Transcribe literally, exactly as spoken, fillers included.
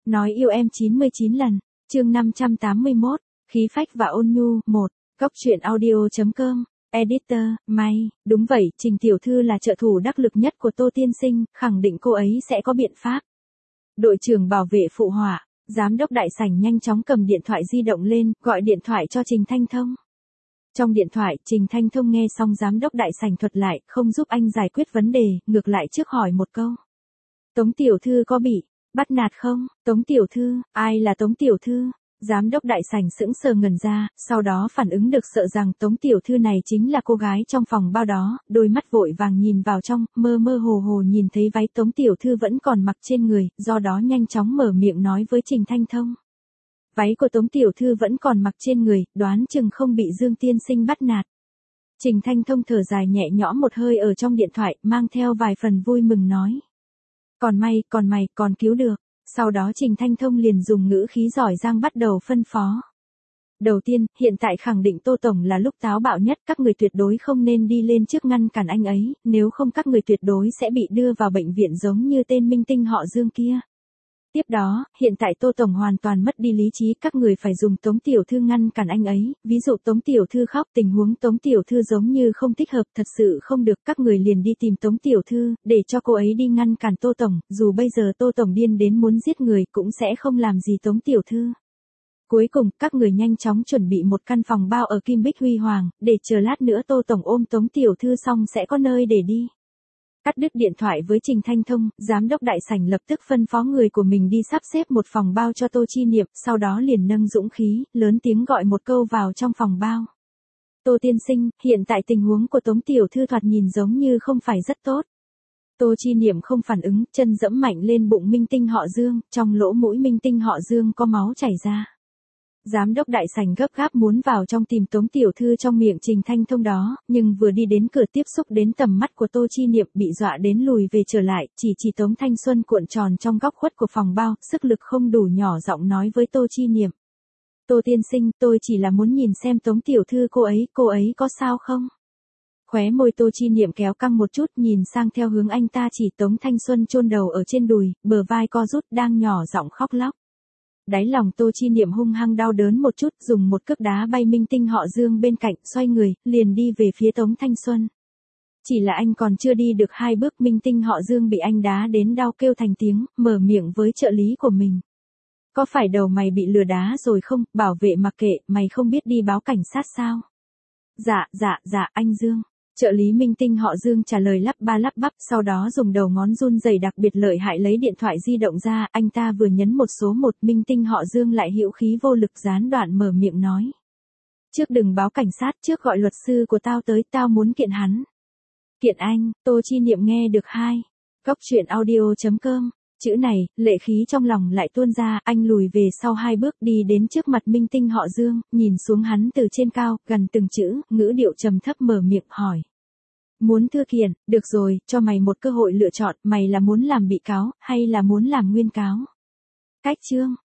Nói yêu em chín mươi chín lần, chương năm trăm tám mươi mốt, khí phách và ôn nhu, một, góc truyện audio.com, editor, may, đúng vậy, Trình tiểu thư là trợ thủ đắc lực nhất của Tô tiên sinh, khẳng định cô ấy sẽ có biện pháp. Đội trưởng bảo vệ phụ họa, giám đốc đại sảnh nhanh chóng cầm điện thoại di động lên, gọi điện thoại cho Trình Thanh Thông. Trong điện thoại, Trình Thanh Thông nghe xong giám đốc đại sảnh thuật lại, không giúp anh giải quyết vấn đề, ngược lại trước hỏi một câu. Tống tiểu thư có bị bắt nạt không? Tống tiểu thư, ai là Tống tiểu thư? Giám đốc đại sảnh sững sờ ngẩn ra, sau đó phản ứng được sợ rằng Tống tiểu thư này chính là cô gái trong phòng bao đó, đôi mắt vội vàng nhìn vào trong, mơ mơ hồ hồ nhìn thấy váy Tống tiểu thư vẫn còn mặc trên người, do đó nhanh chóng mở miệng nói với Trình Thanh Thông. Váy của Tống tiểu thư vẫn còn mặc trên người, đoán chừng không bị Dương tiên sinh bắt nạt. Trình Thanh Thông thở dài nhẹ nhõm một hơi ở trong điện thoại, mang theo vài phần vui mừng nói. Còn may, còn mày, còn cứu được. Sau đó Trình Thanh Thông liền dùng ngữ khí giỏi giang bắt đầu phân phó. Đầu tiên, hiện tại khẳng định Tô Tổng là lúc táo bạo nhất, các người tuyệt đối không nên đi lên trước ngăn cản anh ấy, nếu không các người tuyệt đối sẽ bị đưa vào bệnh viện giống như tên minh tinh họ Dương kia. Tiếp đó, hiện tại Tô Tổng hoàn toàn mất đi lý trí, các người phải dùng Tống tiểu thư ngăn cản anh ấy, ví dụ Tống tiểu thư khóc, tình huống Tống tiểu thư giống như không thích hợp, thật sự không được, các người liền đi tìm Tống tiểu thư, để cho cô ấy đi ngăn cản Tô Tổng, dù bây giờ Tô Tổng điên đến muốn giết người cũng sẽ không làm gì Tống tiểu thư. Cuối cùng, các người nhanh chóng chuẩn bị một căn phòng bao ở Kim Bích Huy Hoàng, để chờ lát nữa Tô Tổng ôm Tống tiểu thư xong sẽ có nơi để đi. Cắt đứt điện thoại với Trình Thanh Thông, giám đốc đại sảnh lập tức phân phó người của mình đi sắp xếp một phòng bao cho Tô Chi Niệm, sau đó liền nâng dũng khí, lớn tiếng gọi một câu vào trong phòng bao. Tô tiên sinh, hiện tại tình huống của Tống tiểu thư thoạt nhìn giống như không phải rất tốt. Tô Chi Niệm không phản ứng, chân dẫm mạnh lên bụng minh tinh họ Dương, trong lỗ mũi minh tinh họ Dương có máu chảy ra. Giám đốc đại sảnh gấp gáp muốn vào trong tìm Tống tiểu thư trong miệng Trình Thanh Thông đó, nhưng vừa đi đến cửa tiếp xúc đến tầm mắt của Tô Chi Niệm bị dọa đến lùi về trở lại, chỉ chỉ Tống Thanh Xuân cuộn tròn trong góc khuất của phòng bao, sức lực không đủ nhỏ giọng nói với Tô Chi Niệm. Tô tiên sinh, tôi chỉ là muốn nhìn xem Tống tiểu thư cô ấy, cô ấy có sao không? Khóe môi Tô Chi Niệm kéo căng một chút, nhìn sang theo hướng anh ta chỉ Tống Thanh Xuân chôn đầu ở trên đùi, bờ vai co rút đang nhỏ giọng khóc lóc. Đáy lòng Tô Chi Niệm hung hăng đau đớn một chút, dùng một cước đá bay minh tinh họ Dương bên cạnh, xoay người, liền đi về phía Tống Thanh Xuân. Chỉ là anh còn chưa đi được hai bước, minh tinh họ Dương bị anh đá đến đau kêu thành tiếng, mở miệng với trợ lý của mình. Có phải đầu mày bị lừa đá rồi không, bảo vệ mặc kệ, mày không biết đi báo cảnh sát sao? Dạ, dạ, dạ, anh Dương. Trợ lý minh tinh họ Dương trả lời lắp ba lắp bắp, sau đó dùng đầu ngón run rẩy đặc biệt lợi hại lấy điện thoại di động ra, anh ta vừa nhấn một số một, minh tinh họ Dương lại hữu khí vô lực gián đoạn mở miệng nói. Trước đừng báo cảnh sát, trước gọi luật sư của tao tới, tao muốn kiện hắn. Kiện anh, Tô Chi Niệm nghe được hai. Góc truyện audio.com, chữ này, lệ khí trong lòng lại tuôn ra, anh lùi về sau hai bước đi đến trước mặt minh tinh họ Dương, nhìn xuống hắn từ trên cao, gần từng chữ, ngữ điệu trầm thấp mở miệng hỏi. Muốn thư kiện, được rồi, cho mày một cơ hội lựa chọn, mày là muốn làm bị cáo, hay là muốn làm nguyên cáo? Cách chương,